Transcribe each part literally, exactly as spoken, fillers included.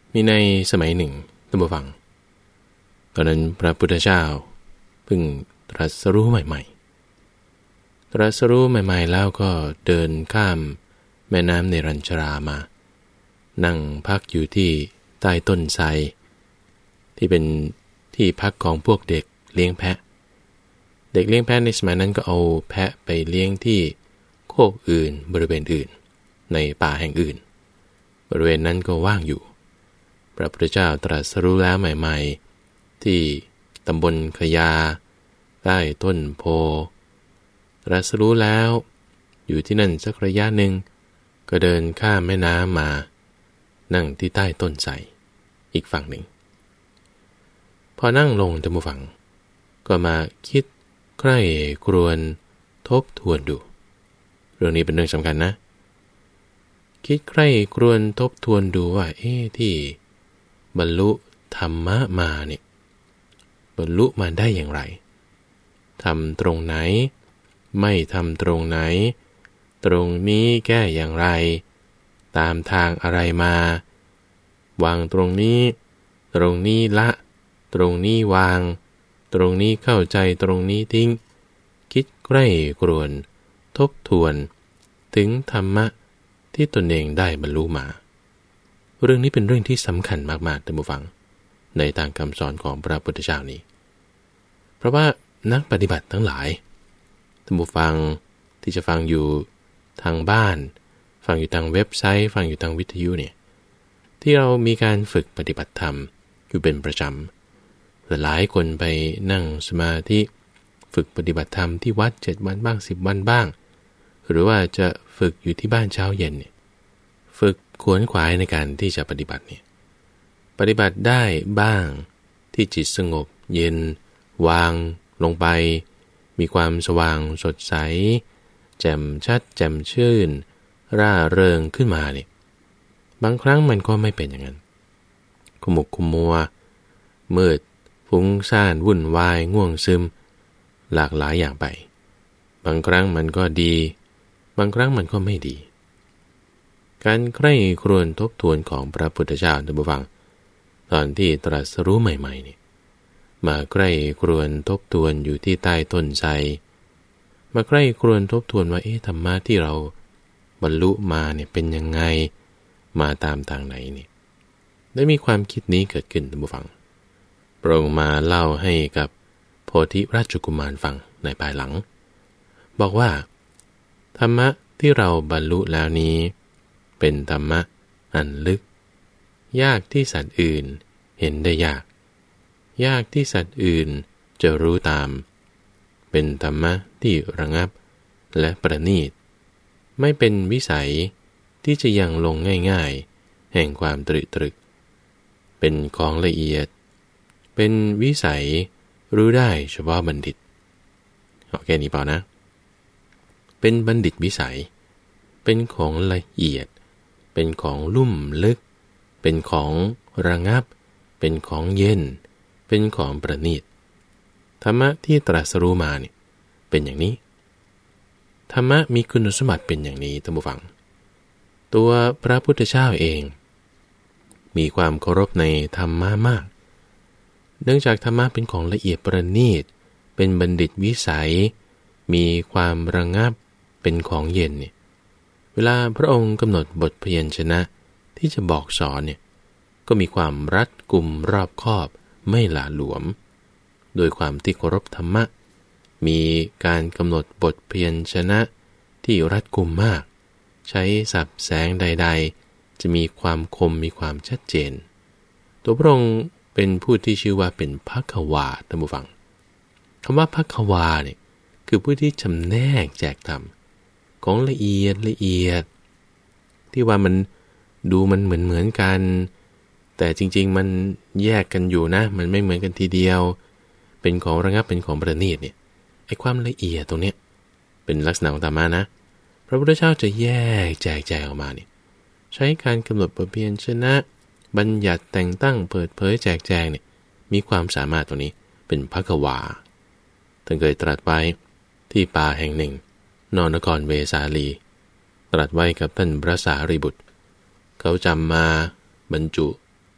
มีในสมัยหนึ่งท่านผู้ฟังตอนนั้นพระพุทธเจ้าเพิ่งตรัสรู้ใหม่ๆตรัสรู้ใหม่ๆแล้วก็เดินข้ามแม่น้ำเนรัญชรามานั่งพักอยู่ที่ใต้ต้นไทรที่เป็นที่พักของพวกเด็กเลี้ยงแพะเด็กเลี้ยงแพะในสมัยนั้นก็เอาแพะไปเลี้ยงที่โคกอื่นบริเวณอื่นในป่าแห่งอื่นบริเวณนั้นก็ว่างอยู่พระพุทธเจ้าตรัสรู้แล้วใหม่ๆที่ตำบลขยาใต้ต้นโพตรัสรู้แล้วอยู่ที่นั่นสักระยะหนึ่งก็เดินข้ามแม่น้ำมานั่งที่ใต้ต้นไทรอีกฝั่งหนึ่งพอนั่งลงท่านผู้ฟังก็มาคิดใคร่ครวญทบทวนดูเรื่องนี้เป็นเรื่องสำคัญนะคิดใคร่ครวญทบทวนดูว่าเอ๊ะที่บรรลุธรรมะมาเนี่ยบรรลุมาได้อย่างไรทำตรงไหนไม่ทำตรงไหนตรงนี้แก้อย่างไรตามทางอะไรมาวางตรงนี้ตรงนี้ละตรงนี้วางตรงนี้เข้าใจตรงนี้ทิ้งคิดใกล้กรวนทบทวนถึงธรรมะที่ตนเองได้บรรลุมาเรื่องนี้เป็นเรื่องที่สำคัญมากๆท่านผู้ฟังในทางคำสอนของพระพุทธเจ้านี้เพราะว่านักปฏิบัติทั้งหลายท่านผู้ฟังที่จะฟังอยู่ทางบ้านฟังอยู่ทางเว็บไซต์ฟังอยู่ทางวิทยุเนี่ยที่เรามีการฝึกปฏิบัติธรรมอยู่เป็นประจำหลายคนไปนั่งสมาธิฝึกปฏิบัติธรรมที่วัดเจ็ดวันบ้างสิบวันบ้างหรือว่าจะฝึกอยู่ที่บ้านเช้าเย็นเนี่ยฝึกขวนขวายในการที่จะปฏิบัติเนี่ยปฏิบัติได้บ้างที่จิตสงบเย็นวางลงไปมีความสว่างสดใสแจ่มชัดแจ่มชื่นร่าเริงขึ้นมาเนี่ยบางครั้งมันก็ไม่เป็นอย่างนั้นขมุกขมัวมืดฟุ้งซ่านวุ่นวายง่วงซึมหลากหลายอย่างไปบางครั้งมันก็ดีบางครั้งมันก็ไม่ดีการใคร่ครวญทบทวนของพระพุทธเจ้าท่านผู้ฟังตอนที่ตรัสรู้ใหม่ๆนี่มาใคร่ครวญทบทวนอยู่ที่ใต้ต้นไทรมาใคร่ครวญทบทวนว่าเอ๊ะธรรมะที่เราบรรลุมาเนี่ยเป็นยังไงมาตามทางไหนนี่ได้มีความคิดนี้เกิดขึ้นท่านผู้ฟังพระองค์มาเล่าให้กับโพธิราชกุมารฟังในภายหลังบอกว่าธรรมะที่เราบรรลุแล้วนี้เป็นธรรมะอันลึกยากที่สัตว์อื่นเห็นได้ยากยากที่สัตว์อื่นจะรู้ตามเป็นธรรมะที่ระงับและประณีตไม่เป็นวิสัยที่จะยังลงง่ายๆแห่งความตรึกตรึกเป็นของละเอียดเป็นวิสัยรู้ได้เฉพาะบัณฑิตเอาแค่นี้พอนะเป็นบัณฑิตวิสัยเป็นของละเอียดเป็นของลุ่มลึกเป็นของระงับเป็นของเย็นเป็นของประณีตธรรมะที่ตรัสรู้มาเนี่ยเป็นอย่างนี้ธรรมะมีคุณสมบัติเป็นอย่างนี้ท่านผู้ฟังตัวพระพุทธเจ้าเองมีความเคารพในธรรมะมากเนื่องจากธรรมะเป็นของละเอียดประณีตเป็นบัณฑิตวิสัยมีความระงับเป็นของเย็นเนี่ยเวลาพระองค์กำหนดบทพยัญชนะที่จะบอกสอนเนี่ยก็มีความรัดกุมรอบคอบไม่หลาหลวมโดยความที่เคารพธรรมะมีการกำหนดบทพยัญชนะที่รัดกุมมากใช้ศัพท์แสงใดๆจะมีความคมมีความชัดเจนตัวพระองค์เป็นผู้ที่ชื่อว่าเป็นภัคววาท่านผู้ฟังคำว่าภัคววาเนี่ยคือผู้ที่จำแนกแจกธรรมของละเอียดละเอียดที่ว่ามันดูมันเหมือนเหมือนกันแต่จริงๆมันแยกกันอยู่นะมันไม่เหมือนกันทีเดียวเป็นของระงับเป็นของประณีตเนี่ยไอ้ความละเอียดตรงเนี้ยเป็นลักษณะของธรรมะนะพระพุทธเจ้าจะแยกแจกแจงออกมาเนี่ยใช้การกำหนดบทพยัญชนะบัญญัติแต่งตั้งเปิดเผยแจกแจงเนี่ยมีความสามารถตรงนี้เป็นภัคววาท่านเคยตรัสไว้ที่ป่าแห่งหนึ่งนนครเวสาลีตรัสไว้กับท่านพระสารีบุตรเขาจำมาบรรจุ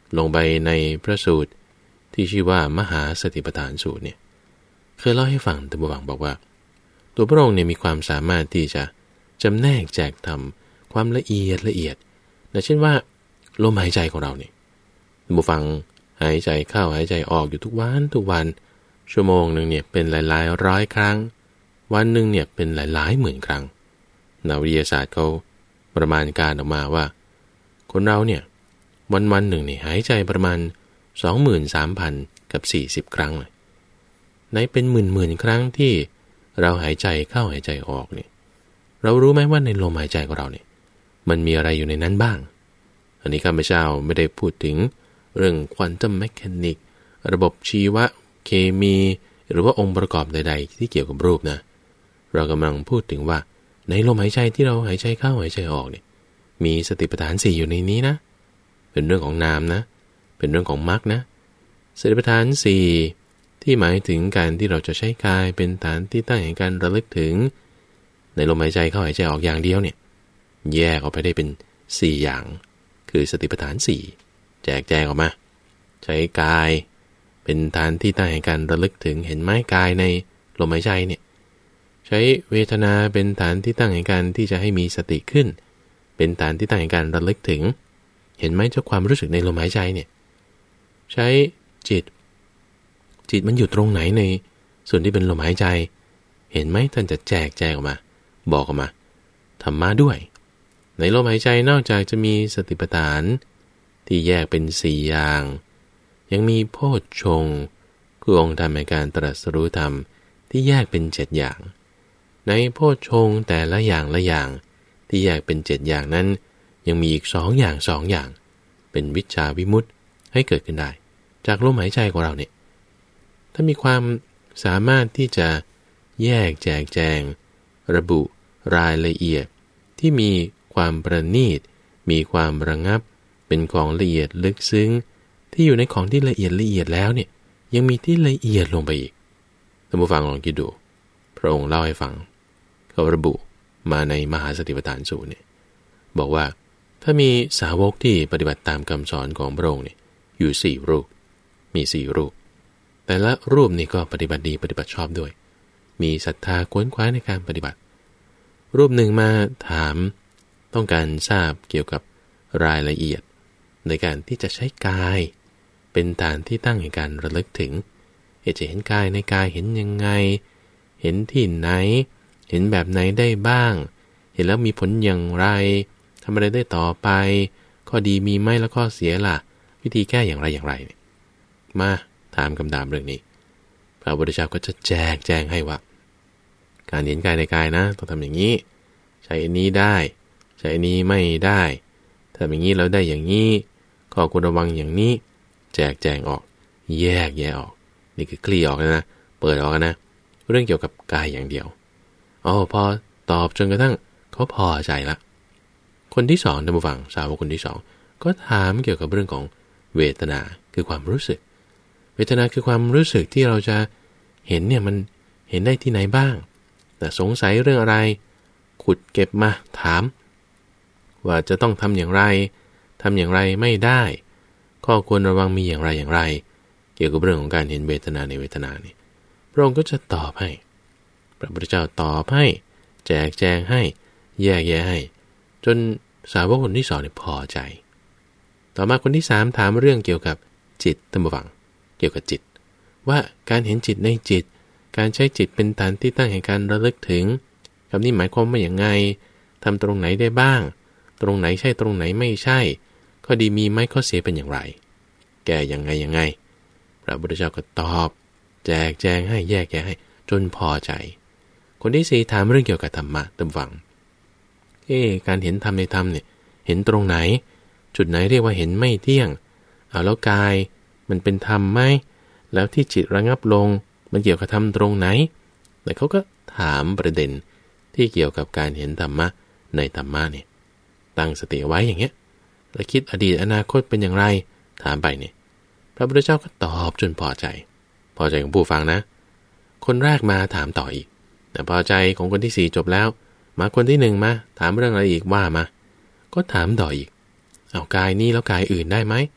ลงไปในพระสูตรที่ชื่อว่ามหาสติปัฏฐานสูตรเนี่ยเคยเล่าให้ฟังท่านผู้ฟังบอกว่าตัวพระองค์เนี่ยมีความสามารถที่จะจำแนกแจกธรรมความละเอียดละเอียดนะเช่นว่าลมหายใจของเราเนี่ยท่านผู้ฟังหายใจเข้าหายใจออกอยู่ทุกวันทุกวันชั่วโมงหนึ่งเนี่ยเป็นหลายๆร้อยครั้งวันหนึ่งเนี่ยเป็นหลายๆหมื่นครั้งนักวิทยาศาสตร์เขาประมาณการออกมาว่าคนเราเนี่ยวันวันหนึ่งเนี่ยหายใจประมาณ สองหมื่นสามพัน กับสี่สิบครั้งเลยในเป็นหมื่นๆครั้งที่เราหายใจเข้าหายใจออกเนี่ยเรารู้ไหมว่าในลมหายใจของเราเนี่ยมันมีอะไรอยู่ในนั้นบ้างอันนี้ข้าพเจ้าไม่ได้พูดถึงเรื่องควอนตัมแมคานิกระบบชีวเคมีหรือว่าองค์ประกอบใดๆที่เกี่ยวกับรูปนะเรากำลังพูดถึงว่าในลมหายใจที่เราหายใจเข้าหายใจออกเนี่ยมีสติปัฏฐานสี่อยู่ในนี้นะเป็นเรื่องของนามนะเป็นเรื่องของมรรคนะสติปัฏฐานสี่ที่หมายถึงการที่เราจะใช้กายเป็นฐานที่ตั้งแห่งการระลึกถึงในลมหายใจเข้าหายใจออกอย่างเดียวเนี่ยแยกออกไปได้เป็นสี่อย่างคือสติปัฏฐานสี่แจกแจงออกมาใช้กายเป็นฐานที่ตั้งแห่งการระลึกถึงเห็นไหมกายในลมหายใจเนี่ยใช้เวทนาเป็นฐานที่ตั้งแห่งการที่จะให้มีสติขึ้นเป็นฐานที่ตั้งแห่งการระลึกถึงเห็นไหมเจ้าความรู้สึกในลมหายใจเนี่ยใช้จิตจิตมันอยู่ตรงไหนในส่วนที่เป็นลมหายใจเห็นไหมท่านจะแจกแจงออกมาบอกออกมาธรรมะด้วยในลมหายใจนอกจากจะมีสติปัฏฐานที่แยกเป็นสี่อย่างยังมีโพชฌงค์คือองค์ธรรมในการตรัสรู้ธรรมที่แยกเป็นเจ็ดอย่างในโพชฌงค์แต่ละอย่างละอย่างที่แยกเป็นเจ็ดอย่างนั้นยังมีอีกสองอย่างสองอย่างเป็นวิชชาวิมุตติให้เกิดขึ้นได้จากลมหายใจของเราเนี่ยถ้ามีความสามารถที่จะแยกแจกแจงระบุรายละเอียดที่มีความประณีตมีความระงับเป็นของละเอียดลึกซึ้งที่อยู่ในของที่ละเอียดละเอียดแล้วเนี่ยยังมีที่ละเอียดลงไปอีกท่านผู้ฟังลองคิดดูพระองค์เล่าให้ฟังเขาระบุมาในมหาสติปัฏฐานสูตรเนี่ยบอกว่าถ้ามีสาวกที่ปฏิบัติตามคำสอนของพระองค์เนี่ยอยู่สี่รูปมีสี่รูปแต่ละรูปนี่ก็ปฏิบัติดีปฏิบัติชอบด้วยมีศรัทธาขวนขวายในการปฏิบัติรูปหนึ่งมาถามต้องการทราบเกี่ยวกับรายละเอียดในการที่จะใช้กายเป็นฐานที่ตั้งในการระลึกถึงจะเห็นกายในกายเห็นยังไงเห็นที่ไหนเห็นแบบไหนได้บ้างเห็นแล้วมีผลอย่างไรทำอะไรได้ต่อไปข้อดีมีไหมแล้วข้อเสียล่ะวิธีแก้อย่างไรอย่างไรมาถามคำถามเรื่องนี้พระพุทธเจ้าก็จะแจกแจงให้ว่าการเห็นกายในกายนะต้องทำอย่างนี้ใช้อันนี้ได้ใช้อันนี้ไม่ได้ถ้าอย่างนี้เราได้อย่างนี้ข้อควรระวังอย่างนี้แจกแจงออกแยกแยกออกนี่คือคลี่ออกนะเปิดออกนะเรื่องเกี่ยวกับกายอย่างเดียวอ๋อพอตอบจนกระทั่งเขาพอใจละคนที่สองท่านผู้ฟังสาวกคนที่สองก็ถามเกี่ยวกับเรื่องของเวทนาคือความรู้สึกเวทนาคือความรู้สึกที่เราจะเห็นเนี่ยมันเห็นได้ที่ไหนบ้างแต่สงสัยเรื่องอะไรขุดเก็บมาถามว่าจะต้องทำอย่างไรทำอย่างไรไม่ได้ข้อควรระวังมีอย่างไรอย่างไรเกี่ยวกับเรื่องของการเห็นเวทนาในเวทนานี่พระองค์ก็จะตอบให้พระพุทธเจ้าตอบให้แจกแจงให้แยกแยะให้จนสาวกคนที่สองเนี่ยพอใจต่อมาคนที่สามถามเรื่องเกี่ยวกับจิตท่านผู้ฟังเกี่ยวกับจิตว่าการเห็นจิตในจิตการใช้จิตเป็นฐานที่ตั้งแห่งการระลึกถึงคำนี้หมายความว่าอย่างไงทำตรงไหนได้บ้างตรงไหนใช่ตรงไหนไม่ใช่ข้อดีมีไหมข้อเสียเป็นอย่างไรแก้ยังไงยังไงพระพุทธเจ้าก็ตอบแจกแจงให้แยกแยะให้จนพอใจคนที่สี่ถามเรื่องเกี่ยวกับธรรมะท่านฟังเอ๊ะการเห็นธรรมในธรรมเนี่ยเห็นตรงไหนจุดไหนเรียกว่าเห็นไม่เที่ยงเอาแล้วกายมันเป็นธรรมไหมแล้วที่จิตระงับลงมันเกี่ยวกับธรรมตรงไหนแต่เขาก็ถามประเด็นที่เกี่ยวกับการเห็นธรรมะในธรรมะเนี่ยตั้งสติไว้อย่างเงี้ยแล้วคิดอดีตอนาคตเป็นอย่างไรถามไปเนี่ยพระพุทธเจ้าก็ตอบจนพอใจพอใจของผู้ฟังนะคนแรกมาถามต่ออีกแต่พอใจของคนที่สี่จบแล้วมาคนที่หนึ่งมาถามเรื่องอะไรอีกว่ามาก็ถามต่ออีกเอากายนี้แล้วกายอื่นได้ไหม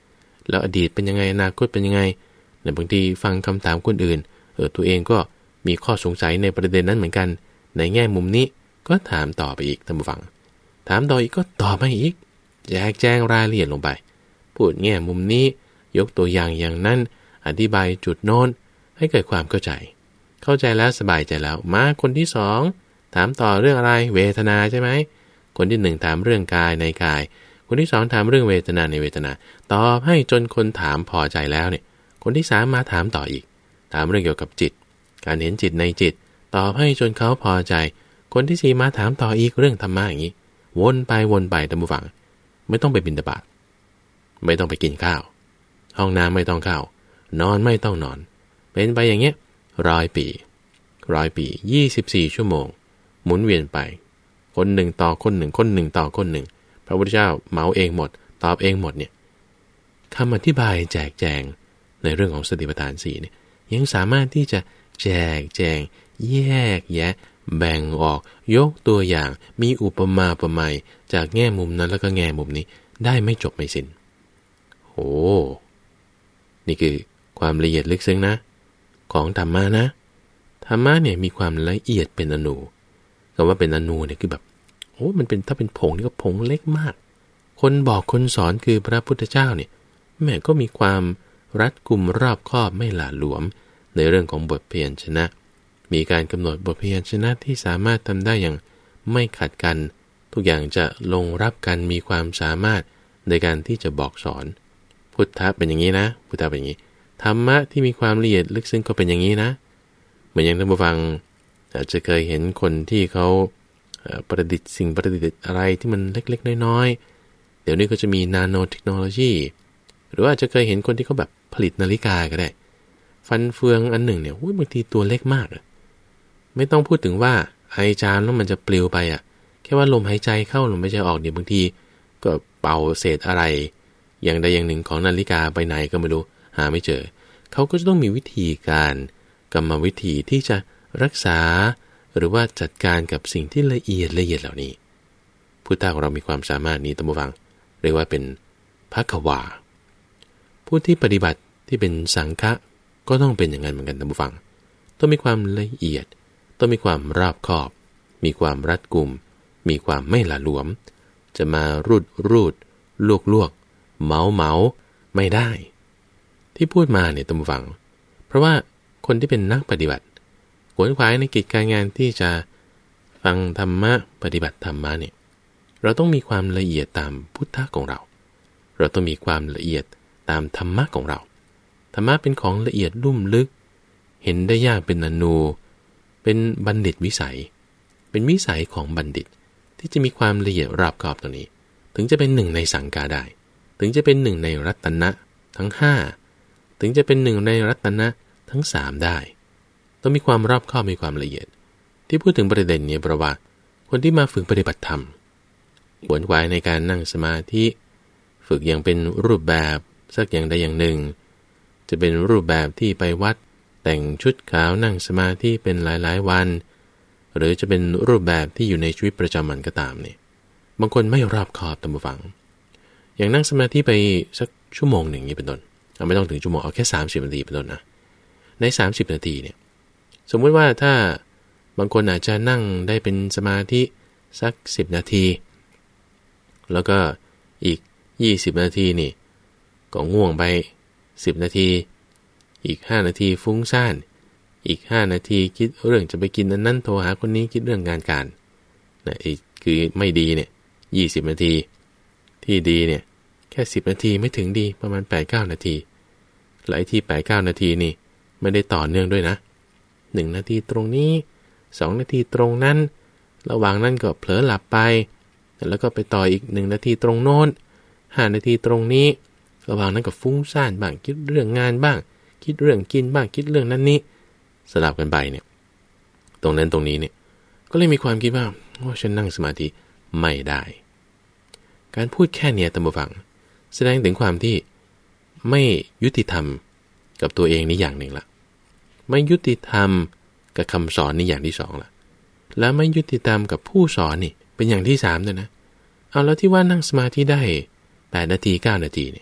แล้วอดีตเป็นยังไงอนาคตเป็นยังไงในบางทีฟังคำถามคนอื่นเออตัวเองก็มีข้อสงสัยในประเด็นนั้นเหมือนกันในแง่มุมนี้ก็ถามต่อไปอีกท่านผู้ฟังถามต่ออีกก็ตอบมาอีกแจกแจงรายละเอียดลงไปพูดแง่มุมนี้ยกตัวอย่างอย่างนั้นอธิบายจุดโน้นให้เกิดความเข้าใจเข้าใจแล้วสบายใจแล้วมาคนที่สองถามต่อเรื่องอะไรเวทนาใช่ไหมคนที่หนึ่งถามเรื่องกายในกายคนที่สองถามเรื่องเวทนาในเวทนาตอบให้จนคนถามพอใจแล้วเนี่ยคนที่สามมาถามต่ออีกถามเรื่องเกี่ยวกับจิตการเห็นจิตในจิตตอบให้จนเขาพอใจคนที่สี่มาถามต่ออีกเรื่องธรรมะอย่างนี้วนไปวนไปท่านผู้ฟังไม่ต้องไปบิณฑบาตไม่ต้องไปกินข้าวห้องน้ำไม่ต้องเข้านอนไม่ต้องนอนเป็นไปอย่างเงี้ยร้อยปีร้อยปียี่สิบสี่ชั่วโมงหมุนเวียนไปคนหนึ่งต่อคนหนึ่งคนหนึ่งต่อคนหนึ่งพระพุทธเจ้าเมาเองหมดตอบเองหมดเนี่ยคำอธิบายแจกแจงในเรื่องของสติปัฏฐานสี่เนี่ยยังสามารถที่จะแจกแจงแยกแยะแบ่งออกยกตัวอย่างมีอุปมาอุปไมยจากแง่มุมนั้นแล้วก็แง่มุมนี้ได้ไม่จบไม่สิ้นโอ้นี่คือความละเอียดลึกซึ้งนะของธรรมะนะธรรมะเนี่ยมีความละเอียดเป็นอนูคำว่าเป็นอนูเนี่ยคือแบบโอ้มันเป็นถ้าเป็นผงนี่ก็ผงเล็กมากคนบอกคนสอนคือพระพุทธเจ้าเนี่ยแม่ก็มีความรัดกุมรอบคอบไม่หละหลวมในเรื่องของบทเพียรชนะมีการกำหนดบทเพียรชนะที่สามารถทำได้อย่างไม่ขัดกันทุกอย่างจะลงรับกันมีความสามารถในการที่จะบอกสอนพุทธะเป็นอย่างนี้นะพุทธะเป็นอย่างนี้ธรรมะที่มีความละเอียดลึกซึ้งก็เป็นอย่างนี้นะเหมือนอย่างท่านผู้ฟังอาจจะเคยเห็นคนที่เขาประดิษฐ์สิ่งประดิษฐ์อะไรที่มันเล็กๆน้อยๆเดี๋ยวนี้ก็จะมีนาโนเทคโนโลยีหรือว่าอาจจะเคยเห็นคนที่เขาแบบผลิตนาฬิกาก็ได้ฟันเฟืองอันหนึ่งเนี่ยบางทีตัวเล็กมากเลยไม่ต้องพูดถึงว่าไอจามแล้วมันจะปลิวไปอ่ะแค่ว่าลมหายใจเข้าลมหายใจออกเดี๋ยวบางทีก็เป่าเศษอะไรอย่างใดอย่างหนึ่งของนาฬิกาไปไหนก็ไม่รู้หาไม่เจอเขาก็จะต้องมีวิธีการกรรมวิธีที่จะรักษาหรือว่าจัดการกับสิ่งที่ละเอียดละเอียดเหล่านี้พุทธะของเรามีความสามารถนี้ตั้งฟังเรียกว่าเป็นภควาผู้ที่ปฏิบัติที่เป็นสังฆะก็ต้องเป็นอย่างนั้นเหมือนกันตั้งฟังต้องมีความละเอียดต้องมีความรอบคอบมีความรัดกุมมีความไม่หละหลวมจะมารูดรูดลวกลวกเมาเมาไม่ได้ที่พูดมาเนี่ยตั้งฟังเพราะว่าคนที่เป็นนักปฏิบัติขวนขวายในกิจการงานที่จะฟังธรรมะปฏิบัติธรรมะเนี่ยเราต้องมีความละเอียดตามพุทธะของเราเราต้องมีความละเอียดตามธรรมะของเราธรรมะเป็นของละเอียดลุ่มลึกเห็นได้ยากเป็นอนูเป็นบัณฑิตวิสัยเป็นวิสัยของบัณฑิตที่จะมีความละเอียดรอบคอบตรงนี้ถึงจะเป็นหนึ่งในสังฆาได้ถึงจะเป็นหนึ่งในรัตนะทั้งห้าถึงจะเป็นหนึ่งในรัตนะทั้งสามได้ต้องมีความรอบคอบมีความละเอียดที่พูดถึงประเด็นนี้เพราะว่าคนที่มาฝึกปฏิบัติธรรมขวนขวายในการนั่งสมาธิฝึกอย่างเป็นรูปแบบสักอย่างใดอย่างหนึ่งจะเป็นรูปแบบที่ไปวัดแต่งชุดขาวนั่งสมาธิเป็นหลายๆวันหรือจะเป็นรูปแบบที่อยู่ในชีวิตประจำวันก็ตามเนี่ยบางคนไม่รอบคอบตามฟังอย่างนั่งสมาธิไปสักชั่วโมงหนึ่งนี้เป็นต้นไม่ต้องถึงชั่วโมงเอาแค่สามสิบนาทีเป็นต้นนะในสามสิบนาทีเนี่ยสมมุติว่าถ้าบางคนอาจจะนั่งได้เป็นสมาธิสักสิบนาทีแล้วก็อีกยี่สิบนาทีนี่ก็ง่วงไปสิบนาทีอีกห้านาทีฟุ้งซ่านอีกห้านาทีคิดเรื่องจะไปกินอันนั้นโทรหาคนนี้คิดเรื่องงานการนะอีกคือไม่ดีเนี่ยยี่สิบนาทีที่ดีเนี่ยแค่สิบนาทีไม่ถึงดีประมาณ แปดถึงเก้า นาทีหลายที่ แปดถึงเก้า นาทีนี่ไม่ได้ต่อเนื่องด้วยนะหนึ่งนาทีตรงนี้สองนาทีตรงนั้นระหว่างนั้นก็เผลอหลับไปแล้วก็ไปต่ออีกหนึ่งนาทีตรงโน้นห้านาทีตรงนี้ระหว่างนั้นก็ฟุ้งซ่านบ้างคิดเรื่องงานบ้างคิดเรื่องกินบ้างคิดเรื่องนั้นนี้สลับกันไปเนี่ยตรงนั้นตรงนี้เนี่ยก็เลยมีความคิดว่าว่าฉันนั่งสมาธิไม่ได้การพูดแค่เนี้ยตามฟังแสดงถึงความที่ไม่ยุติธรรมกับตัวเองนี่อย่างหนึ่งละไม่ยุติธรรมกับคำสอนนี่อย่างที่สองละแล้วไม่ยุติธรรมกับผู้สอนนี่เป็นอย่างที่สามด้วยนะเอาแล้วที่ว่านั่งสมาธิได้แปดนาทีเก้านาทีเนี่ย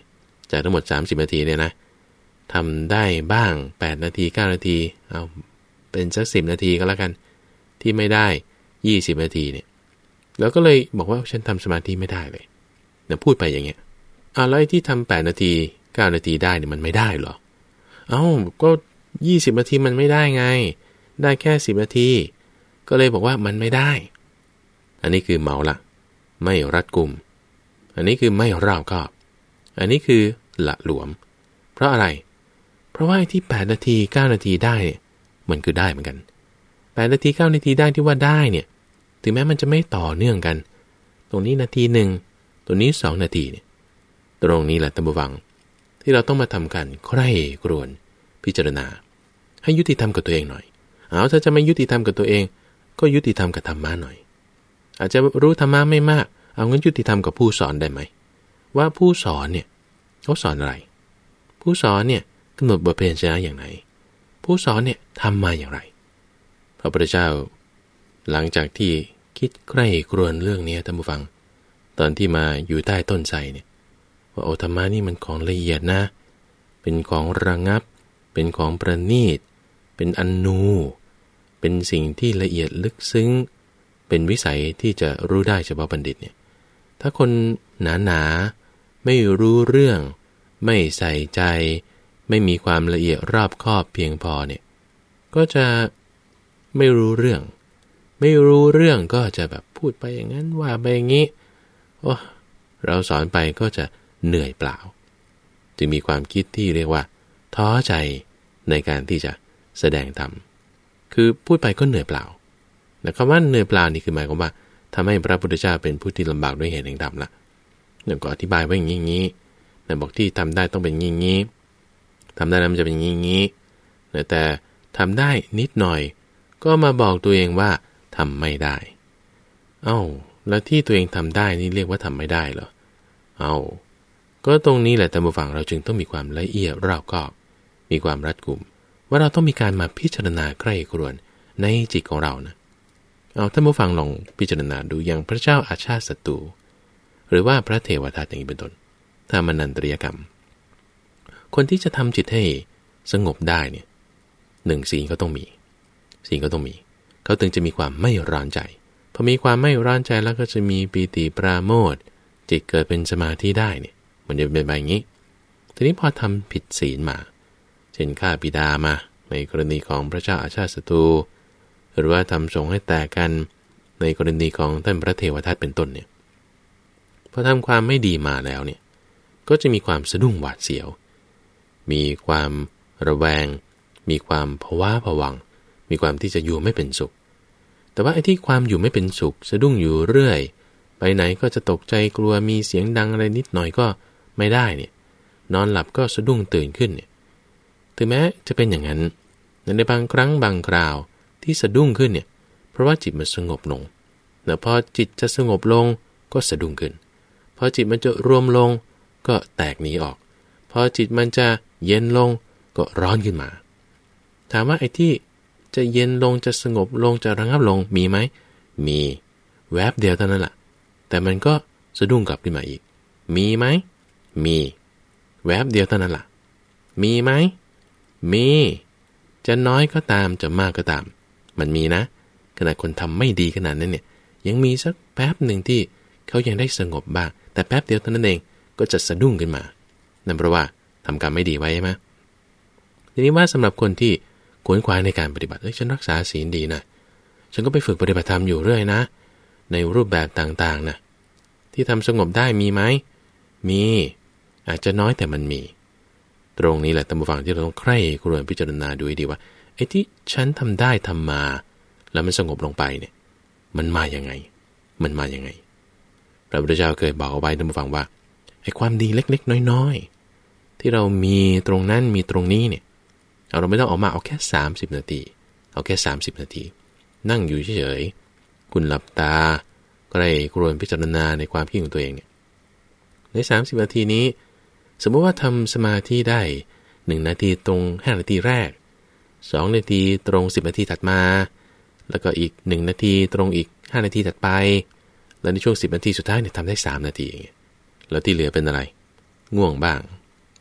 จากทั้งหมดสามสิบนาทีเนี่ยนะทำได้บ้างแปดนาทีเก้านาทีเอาเป็นสักสิบนาทีก็แล้วกันที่ไม่ได้ยี่สิบนาทีเนี่ยแล้วก็เลยบอกว่าฉันทำสมาธิไม่ได้เลยเนี่ยพูดไปอย่างเงี้ยอ่ะแล้วไอ้ที่ทำแปดนาทีเก้านาทีได้เนี่ยมันไม่ได้หรอเอ้าก็ยี่สิบนาทีมันไม่ได้ไงได้แค่สิบนาทีก็เลยบอกว่ามันไม่ได้อันนี้คือเมาละไม่รัดกุมอันนี้คือไม่รอบคอบอันนี้คือละหลวมเพราะอะไรเพราะว่าไอ้ที่แปดนาทีเก้านาทีได้มันคือได้เหมือนกันแปดนาทีเก้านาทีได้ที่ว่าได้เนี่ยถึงแม้มันจะไม่ต่อเนื่องกันตรงนี้นาทีหนึ่งตรงนี้สองนาทีเนี่ยตรงนี้แหละท่านผู้ฟังที่เราต้องมาทำกันใคร่ครวญพิจารณาให้ยุติธรรมกับตัวเองหน่อยเอาถ้าจะไม่ยุติธรรมกับตัวเองก็ยุติธรรมกับธรรมะหน่อยอาจจะรู้ธรรมะไม่มากเอางั้นยุติธรรมกับผู้สอนได้ไหมว่าผู้สอนเนี่ยเขาสอนอะไรผู้สอนเนี่ยกำหนดบทเพลงชนะอย่างไรผู้สอนเนี่ยทำมาอย่างไรพระพุทธเจ้าหลังจากที่คิดใคร่ครวญเรื่องนี้ท่านผู้ฟังตอนที่มาอยู่ใต้ต้นไทรเนี่ยว่าโอ้ธรรมะนี่มันของละเอียดนะเป็นของระงับเป็นของประณีตเป็นอนูเป็นสิ่งที่ละเอียดลึกซึ้งเป็นวิสัยที่จะรู้ได้เฉพาะบัณฑิตเนี่ยถ้าคนหนาหนาไม่รู้เรื่องไม่ใส่ใจไม่มีความละเอียดรอบคอบเพียงพอเนี่ยก็จะไม่รู้เรื่องไม่รู้เรื่องก็จะแบบพูดไปอย่างนั้นว่าไปอย่างนี้โอ้เราสอนไปก็จะเหนื่อยเปล่าจึงมีความคิดที่เรียกว่าท้อใจในการที่จะแสดงธรรมคือพูดไปก็เหนื่อยเปล่าแต่คำว่าเหนื่อยเปล่านี่คือหมายความว่าทำให้พระพุทธเจ้าเป็นผู้ที่ลำบากด้วยเหตุแห่งธรรมละเนี่ยก็อธิบายไว้อย่างนี้แต่บอกที่ทำได้ต้องเป็นอย่างนี้ทำได้แล้วมันจะเป็นอย่างนี้แต่ทำได้นิดหน่อยก็มาบอกตัวเองว่าทำไม่ได้เอ้าแล้วที่ตัวเองทำได้นี่เรียกว่าทำไม่ได้เหรอเอ้าก็ตรงนี้แหละท่านผู้ฟังเราจึงต้องมีความละเอียดรอบคอบมีความรัดกุมว่าเราต้องมีการมาพิจารณาใกล้ครวญในจิตของเรานะเอาท่านผู้ฟังลองพิจารณาดูอย่างพระเจ้าอาชาติศัตรูหรือว่าพระเทวทัตอย่างนี้เป็นต้นถ้ามันนันตริยกรรมคนที่จะทำจิตให้สงบได้เนี่ยหนึ่งศีลก็ต้องมีศีลก็ต้องมีเขาถึงจะมีความไม่ร้อนใจพอมีความไม่ร้อนใจแล้วก็จะมีปีติปราโมทย์จิตเกิดเป็นสมาธิได้เนี่ยมันจะเป็นแบบนี้ทีนี้พอทำผิดศีลมาเช่นฆ่าบิดามาในกรณีของพระเจ้าอาชาติศัตรูหรือว่าทำสงฆ์ให้แตกกันในกรณีของท่านพระเทวทัตเป็นต้นเนี่ยพอทำความไม่ดีมาแล้วเนี่ยก็จะมีความสะดุ้งหวาดเสียวมีความระแวงมีความภาวะผวังมีความที่จะอยู่ไม่เป็นสุขแต่ว่าไอ้ที่ความอยู่ไม่เป็นสุขสะดุ้งอยู่เรื่อยไปไหนก็จะตกใจกลัวมีเสียงดังอะไรนิดหน่อยก็ไม่ได้เนี่ยนอนหลับก็สะดุ้งตื่นขึ้นเนี่ยถึงแม้จะเป็นอย่างนั้นในบางครั้งบางคราวที่สะดุ้งขึ้นเนี่ยเพราะว่าจิตมันสงบลงแต่พอจิตจะสงบลงก็สะดุ้งขึ้นพอจิตมันจะรวมลงก็แตกหนีออกพอจิตมันจะเย็นลงก็ร้อนขึ้นมาถามว่าไอ้ที่จะเย็นลงจะสงบลงจะระงับลงมีไหมมีแวบเดียวเท่านั้นแหละแต่มันก็สะดุ้งกลับขึ้นมาอีกมีไหมมีแวบเดียวเท่านั้นแหละมีไหมมีจะน้อยก็ตามจะมากก็ตามมันมีนะขณะคนทำไม่ดีขนาดนั้นเนี่ยยังมีสักแป๊บหนึ่งที่เขายังได้สงบบ้างแต่แป๊บเดียวเท่านั้นเองก็จะสะดุ้งขึ้นมานั่นเพราะว่าทำกรรมไม่ดีไว้ใช่ไหมทีนี้ว่าสำหรับคนที่ขวนขวายในการปฏิบัติเอ้ยฉันรักษาศีลดีนะฉันก็ไปฝึกปฏิบัติธรรมอยู่เรื่อยนะในรูปแบบต่างๆนะที่ทำสงบได้มีไหมมีอาจจะน้อยแต่มันมีตรงนี้แหละท่านผู้ฟังที่เราต้องใคร่ครวญพิจารณาดูให้ดีว่าไอ้ที่ฉันทำได้ทำมาแล้วมันสงบลงไปเนี่ยมันมาอย่างไงมันมาอย่างไงพระพุทธเจ้าเคยบอกเอาไว้ท่านผู้ฟังว่าไอ้ความดีเล็กๆน้อยๆที่เรามีตรงนั้นมีตรงนี้เนี่ยเอาเราไม่ต้องออกมาเอาแค่สามสิบนาทีเอาแค่สามสิบนาทีนั่งอยู่เฉยๆคุณหลับตาใคร่ครวญพิจารณาในความคิดของตัวเองเนี่ยในสามสิบนาทีนี้สมมติว่าทำสมาธิได้หนึ่งนาทีตรงห้านาทีแรกสองนาทีตรงสิบนาทีถัดมาแล้วก็อีกหนึ่งนาทีตรงอีกห้านาทีถัดไปแล้วในช่วงสิบนาทีสุดท้ายเนี่ยทำได้สามนาทีแล้วที่เหลือเป็นอะไรง่วงบ้าง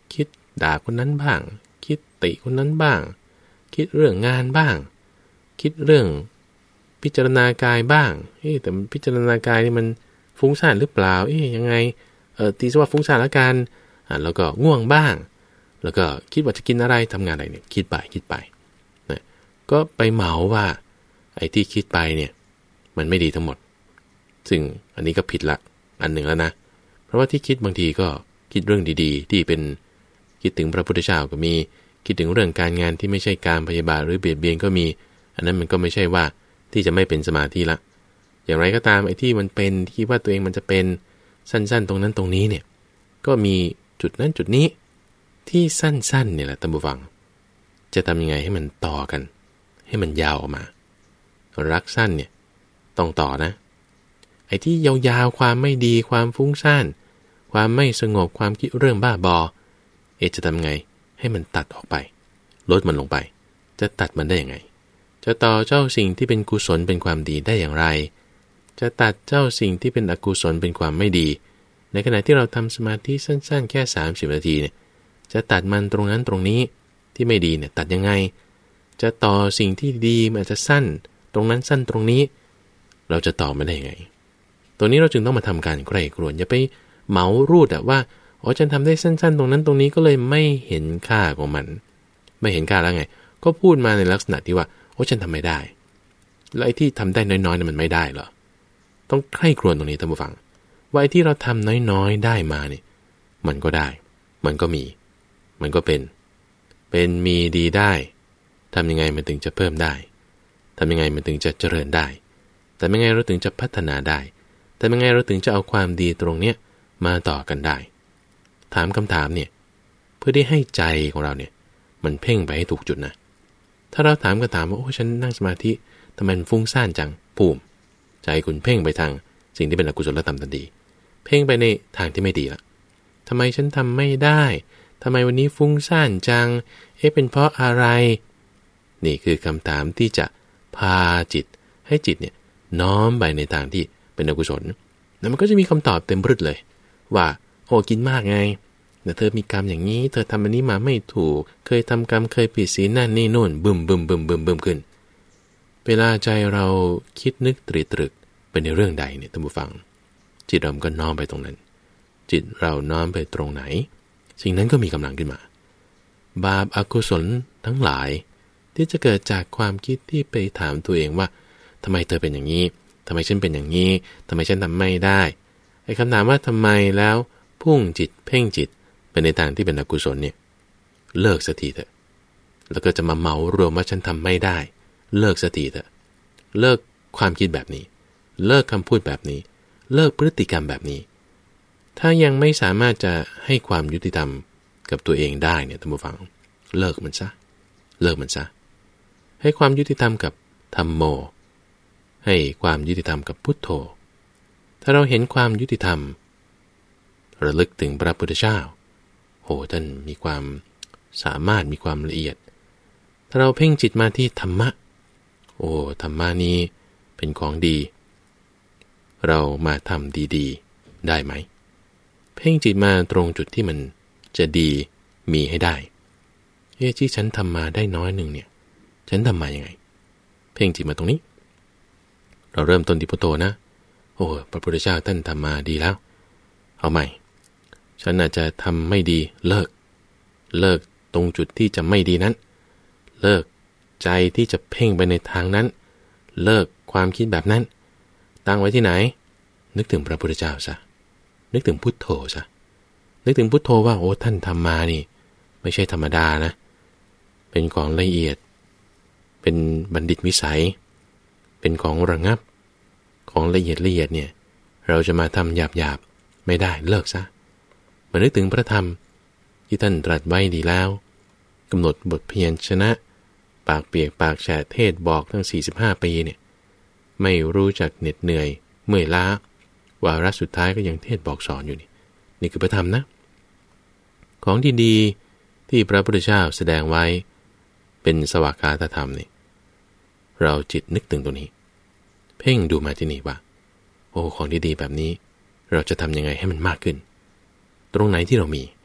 คิดด่าคนนั้นบ้างคิดติคนนั้นบ้างคิดเรื่องงานบ้างคิดเรื่องพิจารณากายบ้างเอ๊ะแต่พิจารณากายนี่มันฟุ้งซ่านหรือเปล่าเอ๊ะยังไงเออตีซะว่าฟุ้งซ่านละกันอ่ะแล้วก็ง่วงบ้างแล้วก็คิดว่าจะกินอะไรทำงานอะไรเนี่ยคิดไปคิดไปนะก็ไปเหมาว่าไอ้ที่คิดไปเนี่ยมันไม่ดีทั้งหมดซึ่งอันนี้ก็ผิดละอันหนึ่งแล้วนะเพราะว่าที่คิดบางทีก็คิดเรื่องดีๆที่เป็นคิดถึงพระพุทธเจ้าก็มีคิดถึงเรื่องการงานที่ไม่ใช่การพยาบาทหรือเบียดเบียนก็มีอันนั้นมันก็ไม่ใช่ว่าที่จะไม่เป็นสมาธิละอย่างไรก็ตามไอ้ที่มันเป็นคิดว่าตัวเองมันจะเป็นสั้นๆตรงนั้นตรงนี้เนี่ยก็มีจุดนั้นจุดนี้ที่สั้นๆเนี่ยแหละท่านผู้ฟังจะทำยังไงให้มันต่อกันให้มันยาวออกมารักสั้นเนี่ยต้องต่อนะไอ้ที่ยาวๆความไม่ดีความฟุ้งซ่านความไม่สงบความคิดเรื่องบ้าบอเอจะทำไงให้มันตัดออกไปลดมันลงไปจะตัดมันได้ยังไงจะต่อเจ้าสิ่งที่เป็นกุศลเป็นความดีได้อย่างไรจะตัดเจ้าสิ่งที่เป็นอกุศลเป็นความไม่ดีในขณะที่เราทำสมาธิสั้นๆแค่สามสิบนาทีเนี่ยจะตัดมันตรงนั้นตรงนี้ที่ไม่ดีเนี่ยตัดยังไงจะต่อสิ่งที่ดีมันอาจจะสั้นตรงนั้นสั้นตรงนี้เราจะต่อมันได้ยังไงตัวนี้เราจึงต้องมาทำการใคร่ครวญอย่าไปเหมารูดอะว่าอ๋อฉันทำได้สั้นๆตรงนั้นตรงนี้ก็เลยไม่เห็นค่าของมันไม่เห็นค่าแล้วไงก็พูดมาในลักษณะที่ว่าโอ้ฉันทำไม่ได้แล้วไอ้ที่ทำได้น้อยๆเนี่ยมันไม่ได้เหรอต้องใคร่ครวญตรงนี้ท่านผู้ฟังว่าไอ้ที่เราทำน้อยๆได้มาเนี่ยมันก็ได้มันก็มีมันก็เป็นเป็นมีดีได้ทำยังไงมันถึงจะเพิ่มได้ทำยังไงมันถึงจะเจริญได้แต่ยังไงเราถึงจะพัฒนาได้แต่ยังไงเราถึงจะเอาความดีตรงเนี้ยมาต่อกันได้ถามคำถามเนี่ยเพื่อที่ให้ใจของเราเนี่ยมันเพ่งไปให้ถูกจุดนะถ้าเราถามก็ถามว่าโอ้ฉันนั่งสมาธิทำไมมันฟุ้งซ่านจังภูมิใจคุณเพ่งไปทางสิ่งที่เป็นอกุศลธรรมทันทีเพ่งไปในทางที่ไม่ดีละทำไมฉันทำไม่ได้ทำไมวันนี้ฟุ้งซ่านจังเอ๊ะเป็นเพราะอะไรนี่คือคำถามที่จะพาจิตให้จิตเนี่ยน้อมไปในทางที่เป็นอกุศลแล้วมันก็จะมีคำตอบเต็มรึดเลยว่าโอ้กินมากไงแต่เธอมีกรรมอย่างนี้เธอทำอันนี้มาไม่ถูกเคยทำกรรมเคยผิดศีลนั่นนี่โน่นบึมบึมบึมบึมบึมขึ้นเวลาใจเราคิดนึกตรีตรึกไปในเรื่องใดเนี่ยท่านผู้ฟังจิตเราก็น้อมไปตรงนั้นจิตเราน้อมไปตรงไหนสิ่งนั้นก็มีกำลังขึ้นมาบาปอกุศลทั้งหลายที่จะเกิดจากความคิดที่ไปถามตัวเองว่าทำไมเธอเป็นอย่างนี้ทำไมฉันเป็นอย่างนี้ทำไมฉันทำไม่ได้ไอ้คำถามว่าทำไมแล้วพุ่งจิตเพ่งจิตไปในทางที่เป็นอกุศลเนี่ยเลิกสักทีเถอะแล้วก็จะมาเมารวมว่าฉันทำไม่ได้เลิกสักทีเถอะเลิกความคิดแบบนี้เลิกคำพูดแบบนี้เลิกพฤติกรรมแบบนี้ถ้ายังไม่สามารถจะให้ความยุติธรรมกับตัวเองได้เนี่ยท่านผู้ฟังเลิกมันซะเลิกมันซะให้ความยุติธรรมกับธัมโมให้ความยุติธรรมกับพุทโธถ้าเราเห็นความยุติธรรมระลึกถึงพระพุทธเจ้าโหท่านมีความสามารถมีความละเอียดถ้าเราเพ่งจิตมาที่ธรรมะโอ้ธรรมะนี้เป็นของดีเรามาทำดีๆได้ไหมเพ่งจิตมาตรงจุดที่มันจะดีมีให้ได้เอ๊ะที่ฉันทำมาได้น้อยหนึ่งเนี่ยฉันทำมายังไงเพ่งจิตมาตรงนี้เราเริ่มต้นที่พุทโธนะโอ้พระพุทธเจ้าท่านทำมาดีแล้วเอาใหม่ฉันอาจจะทำไม่ดีเลิกเลิกตรงจุดที่จะไม่ดีนั้นเลิกใจที่จะเพ่งไปในทางนั้นเลิกความคิดแบบนั้นตั้งไว้ที่ไหนนึกถึงพระพุทธเจ้าซะนึกถึงพุทโธซะนึกถึงพุทโธว่าโอ้ท่านทำมานี่ไม่ใช่ธรรมดานะเป็นของละเอียดเป็นบัณฑิตวิสัยเป็นของระงับของละเอียดละเอียดเนี่ยเราจะมาทำหยาบหยาบไม่ได้เลิกซะมานึกถึงพระธรรมที่ท่านตรัสไว้ดีแล้วกำหนดบทเพียรชนะปากเปียกปากแฉะเทศบอกทั้งสี่สิบห้าปีเนี่ยไม่รู้จักเหน็ดเหนื่อยเมื่อยล้าวาระสุดท้ายก็ยังเทศบอกสอนอยู่นี่นี่คือพระธรรมนะของดีๆที่พระพุทธเจ้าแสดงไว้เป็นสวากาตธรรมนี่เราจิตนึกถึงตรงนี้เพ่งดูมาที่นี่ว่าโอ้ของดีๆแบบนี้เราจะทำยังไงให้มันมากขึ้นตรงไหนที่เรามี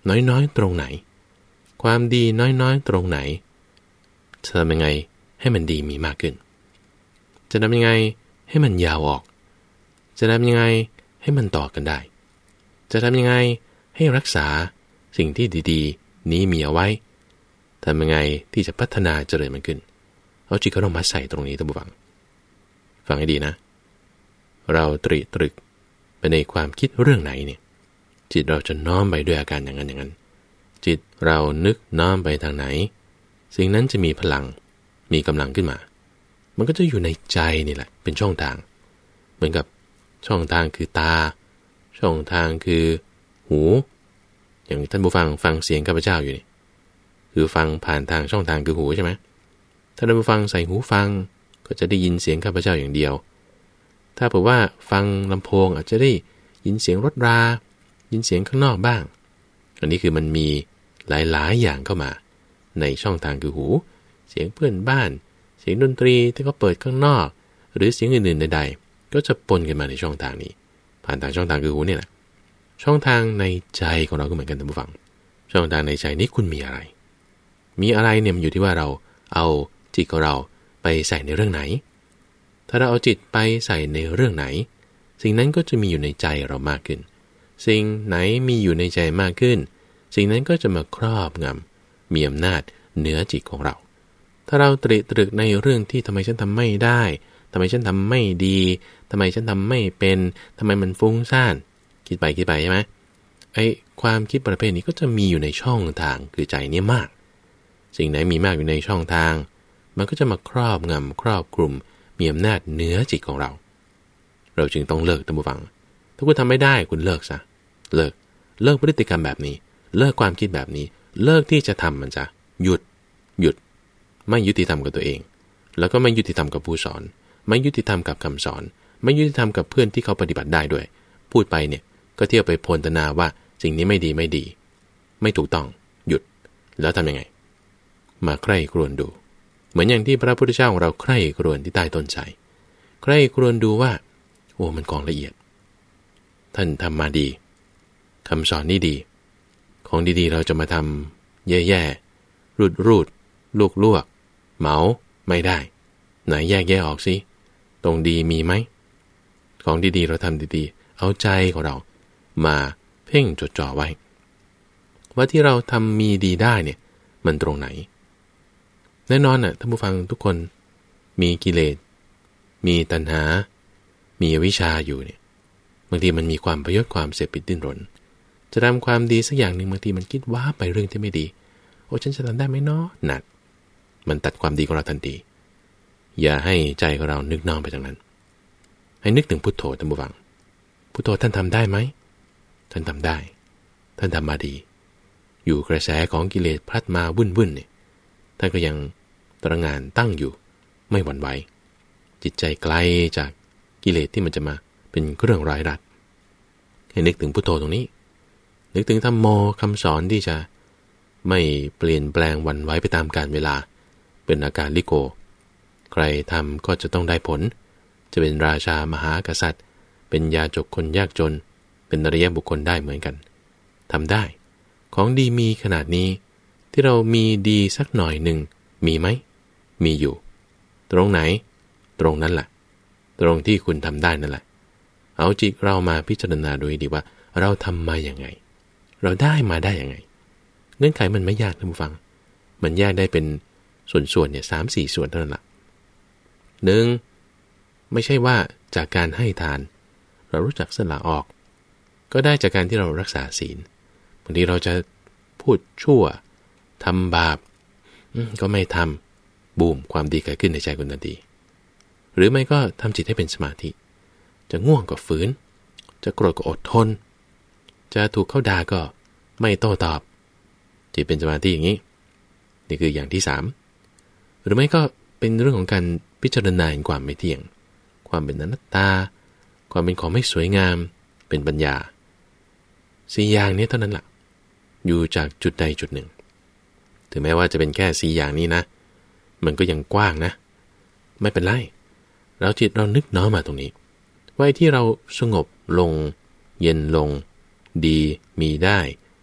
น้อยๆตรงไหนความดีน้อยๆตรงไหนจะทำยังไงให้มันดีมีมากขึ้นจะทำยังไงให้มันยาวออกจะทำยังไงให้มันต่อกันได้จะทำยังไงให้รักษาสิ่งที่ดีๆนี้มีเอาไว้ทำยังไงที่จะพัฒนาเจริญมันขึ้นเอาจิตเรามาใส่ตรงนี้ท่านผู้ฟังฟังให้ดีนะเราตรีตรึกไปในความคิดเรื่องไหนเนี่ยจิตเราจะน้อมไปด้วยอาการอย่างนั้นอย่างนั้นจิตเรานึกน้อมไปทางไหนสิ่งนั้นจะมีพลังมีกำลังขึ้นมามันก็จะอยู่ในใจนี่แหละเป็นช่องทางเหมือนกับช่องทางคือตาช่องทางคือหูอย่างท่านผู้ฟังฟังเสียงข้าพเจ้าอยู่นี่คือฟังผ่านทางช่องทางคือหูใช่ไหมถ้าท่านผู้ฟังใส่หูฟังก็จะได้ยินเสียงข้าพเจ้าอย่างเดียวถ้าเผื่อว่าฟังลำโพงอาจจะได้ยินเสียงรถรายินเสียงข้างนอกบ้างอันนี้คือมันมีหลายๆอย่างเข้ามาในช่องทางคือหูเสียงเพื่อนบ้านเสียงดนตรีที่เขาเปิดข้างนอกหรือเสียงอื่นๆใดๆก็จะปนกันมาในช่องทางนี้ผ่านทางช่องทางคือหูเนี่ยแหละช่องทางในใจของเราก็เหมือนกันท่านผู้ฟังช่องทางในใจนี้คุณมีอะไรมีอะไรเนี่ยมันอยู่ที่ว่าเราเอาจิตของเราไปใส่ในเรื่องไหนถ้าเราเอาจิตไปใส่ในเรื่องไหนสิ่งนั้นก็จะมีอยู่ในใจเรามากขึ้นสิ่งไหนมีอยู่ในใจมากขึ้นสิ่งนั้นก็จะมาครอบงำมีอำนาจเหนือจิตของเราถ้าเราตรีตรึกในเรื่องที่ทำไมฉันทำไม่ได้ทำไมฉันทำไม่ดีทำไมฉันทำไม่เป็นทำไมมันฟุ้งซ่านคิดไปคิดไปใช่ไหมไอ้ความคิดประเภทนี้ก็จะมีอยู่ในช่องทางคือใจนี้มากสิ่งไหนมีมากอยู่ในช่องทางมันก็จะมาครอบงำครอบคลุมมีอำนาจเหนือจิตของเราเราจึงต้องเลิกท่านผู้ฟังถ้าคุณทำไม่ได้คุณเลิกซะเลิกเลิกพฤติกรรมแบบนี้เลิกความคิดแบบนี้เลิกที่จะทำมันจะหยุดหยุดไม่ยุติธรรมกับตัวเองแล้วก็ไม่ยุติธรรมกับผู้สอนไม่ยุติธรรมกับคำสอนไม่ยุติธรรมกับเพื่อนที่เขาปฏิบัติได้ด้วยพูดไปเนี่ยก็เที่ยวไปโพลธนาว่าสิ่งนี้ไม่ดีไม่ดีไม่ถูกต้องหยุดแล้วทำยังไงมาใคร่ครวญดูเหมือนอย่างที่พระพุทธเจ้าของเราใคร่ครวญที่ใต้ต้นไทรใคร่ครวญดูว่าโอ้มันกองละเอียดท่านทำมาดีคำสอนนี่ดีของดีๆเราจะมาทำแย่ๆรูดรูดลวกลวกเหมาไม่ได้ไหนแยกแยะออกสิตรงดีมีไหมของดีๆเราทำดีๆเอาใจของเรามาเพ่งจดจ่อไว้ว่าที่เราทำมีดีได้เนี่ยมันตรงไหนแน่นอนน่ะท่านผู้ฟังทุกคนมีกิเลสมีตัณหามีอวิชชาอยู่เนี่ยบางทีมันมีความประยชน์ความเสพติดดิ้นรนจะทำความดีสักอย่างหนึ่งบางทีมันคิดว่าไปเรื่องที่ไม่ดีโอ้ฉันจะทำได้ไหมเนาะหนักมันตัดความดีของเราทันทีอย่าให้ใจของเรานึกน้อมไปทางนั้นให้นึกถึงพุทโธท่านผู้ฟังพุทโธท่านทำได้ไหมท่านทำได้ท่านทำมาดีอยู่กระแสของกิเลสพัดมาวุ่นวุ่นเนี่ยท่านก็ยังตระหง่านตั้งอยู่ไม่หวั่นไหวจิตใจไกลจากกิเลสที่มันจะมาเป็นเครื่องร้ายรัดให้นึกถึงพุทโธตรงนี้นึกถึงธัมโมคำสอนที่จะไม่เปลี่ยนแปลงวันไหวไปตามกาลเวลาเป็นอาการลิโกใครทำก็จะต้องได้ผลจะเป็นราชามหากษัตริย์เป็นยาจกคนยากจนเป็นอริยบุคคลได้เหมือนกันทำได้ของดีมีขนาดนี้ที่เรามีดีสักหน่อยหนึ่งมีไหมมีอยู่ตรงไหนตรงนั้นแหละตรงที่คุณทำได้นั่นแหละเอาจิตเรามาพิจารณาดูดีว่าเราทำมาอย่างไงเราได้มาได้อย่างไงเงื่อนไขมันไม่ยากท่านผู้ฟังมันแยกได้เป็นส่วนๆเนี่ยสามสี่ส่วนเท่านั้นแหละหนึ่งไม่ใช่ว่าจากการให้ทานเรารู้จักสละออกก็ได้จากการที่เรารักษาศีลบางทีเราจะพูดชั่วทำบาปก็ไม่ทำบูมความดีเกิดขึ้นในใจคุณทันทีหรือไม่ก็ทำจิตให้เป็นสมาธิจะง่วงก็ฝืนจะโกรธก็อดทนจะถูกเข้าด่าก็ไม่โต้ตอบจิตเป็นสมาธิอย่างนี้นี่คืออย่างที่สามหรือไม่ก็เป็นเรื่องของการพิจารณาความไม่เที่ยงความเป็นอนัตตาความเป็นของไม่สวยงามเป็นปัญญาสี่อย่างนี้เท่านั้นแหละอยู่จากจุดใดจุดหนึ่งถึงแม้ว่าจะเป็นแค่สี่อย่างนี้นะมันก็ยังกว้างนะไม่เป็นไรเราจิตเรานึกน้อมมาตรงนี้ไว้ที่เราสงบลงเย็นลงดีมีได้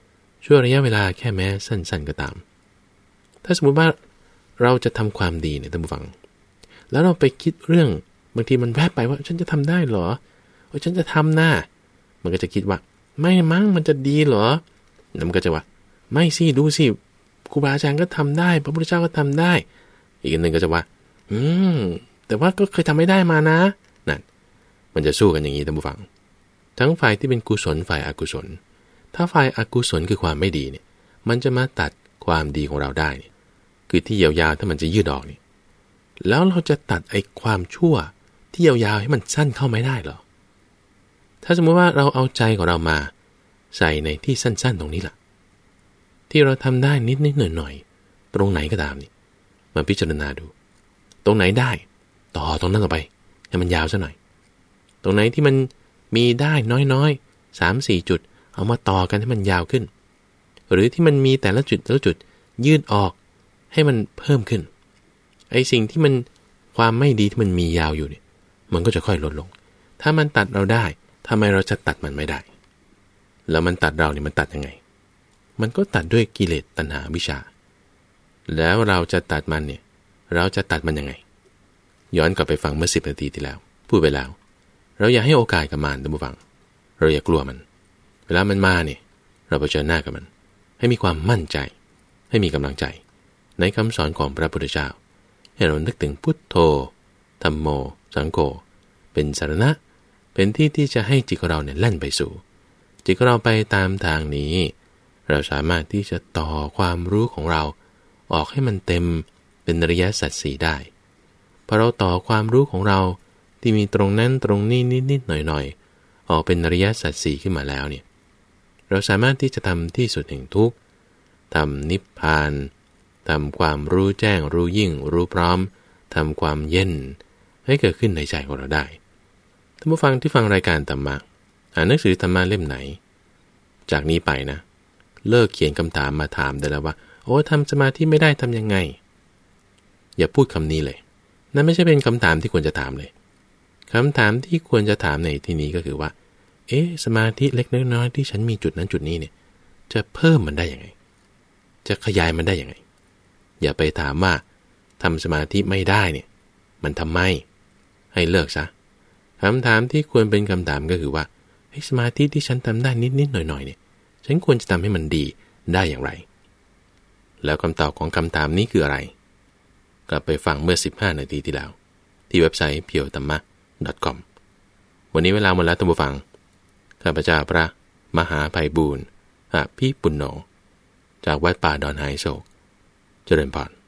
ชั่วระยะเวลาแค่แม้สั้นๆก็ตามถ้าสมมุติว่าเราจะทำความดีเนี่ยท่านผู้ฟังแล้วเราไปคิดเรื่องบางทีมันแวบไปว่าฉันจะทำได้เหรอโอ้ฉันจะทำหน้ามันก็จะคิดว่าไม่มั้งมันจะดีเหรอแล้วมันก็จะว่าไม่สิดูสิครูบาอาจารย์ก็ทำได้พระพุทธเจ้าก็ทำได้อีกอันหนึ่งก็จะว่าอืมแต่ว่าก็เคยทำไม่ได้มานะนั่นมันจะสู้กันอย่างนี้ท่านผู้ฟังทั้งฝ่ายที่เป็นกุศลฝ่ายอกุศลถ้าฝ่ายอกุศลคือความไม่ดีเนี่ยมันจะมาตัดความดีของเราได้เนี่ยคือที่ยาวๆถ้ามันจะยืดออกนี่แล้วเราจะตัดไอ้ความชั่วที่ยาวๆให้มันสั้นเข้าไม่ได้หรอถ้าสมมติว่าเราเอาใจของเรามาใส่ในที่สั้นๆตรงนี้ล่ะที่เราทำได้นิดๆหน่อยๆตรงไหนก็ตามนี่มาพิจารณาดูตรงไหนได้ต่อตรงนั้นออกไปให้มันยาวซะหน่อยตรงไหนที่มันมีได้น้อยๆ สามสี่ จุดเอามาต่อกันให้มันยาวขึ้นหรือที่มันมีแต่ละจุดแต่ละจุดยืดออกให้มันเพิ่มขึ้นไอ้สิ่งที่มันความไม่ดีที่มันมียาวอยู่เนี่ยมันก็จะค่อยลดลงถ้ามันตัดเราได้ทำไมเราจะตัดมันไม่ได้แล้วมันตัดเราเนี่ยมันตัดยังไงมันก็ตัดด้วยกิเลสตัณหาวิชาแล้วเราจะตัดมันเนี่ยเราจะตัดมันยังไงย้อนกลับไปฟังเมื่อสิบนาทีที่แล้วพูดไปแล้วเราอย่าให้โอกาสกับมันท่านผู้ฟังเราอย่ากลัวมันเวลามันมาเนี่ยเราเผชิญหน้ากับมันให้มีความมั่นใจให้มีกำลังใจในคำสอนของพระพุทธเจ้าให้เรานึกถึงพุทโธธัมโมสังโฆเป็นสรณะเป็นที่ที่จะให้จิตของเราเนี่ยแล่นไปสู่จิตของเราไปตามทางนี้เราสามารถที่จะต่อความรู้ของเราออกให้มันเต็มเป็นอริยสัจสี่ได้พอเราต่อความรู้ของเราที่มีตรงนั้นตรงนี้นิดๆหน่อยๆออกเป็นอริยสัจสี่ขึ้นมาแล้วเนี่ยเราสามารถที่จะทำที่สุดแห่งทุกข์ทำนิพพานทำความรู้แจ้งรู้ยิ่งรู้พร้อมทำความเย็นให้เกิดขึ้นในใจของเราได้ท่านผู้ฟังที่ฟังรายการธรรมะอ่านหนังสือธรรมะเล่มไหนจากนี้ไปนะเลิกเขียนคำถามมาถามได้แล้วว่าโอ้ทำสมาธิไม่ได้ทำยังไงอย่าพูดคำนี้เลยนั่นไม่ใช่เป็นคำถามที่ควรจะถามเลยคำถามที่ควรจะถามในที่นี้ก็คือว่าเอ๊ะสมาธิเล็กน้อยที่ฉันมีจุดนั้นจุดนี้เนี่ยจะเพิ่มมันได้ยังไงจะขยายมันได้ยังไงอย่าไปถามว่าทำสมาธิไม่ได้เนี่ยมันทำไมให้เลิกซะคำถามที่ควรเป็นคำถามก็คือว่าไอ้สมาธิที่ฉันทำได้นิดๆหน่อยๆเนี่ยฉันควรจะทำให้มันดีได้อย่างไรแล้วคำตอบของคำถามนี้คืออะไรกลับไปฟังเมื่อสิบห้านาทีที่แล้วที่เว็บไซต์ เพียวธรรมะ ดอท คอม วันนี้เวลาหมดแล้วท่านผู้ฟังข้าพเจ้าพระมหาไพบูลย์อภิปุณโญจากวัดป่าดอนหายโศกเจริญพร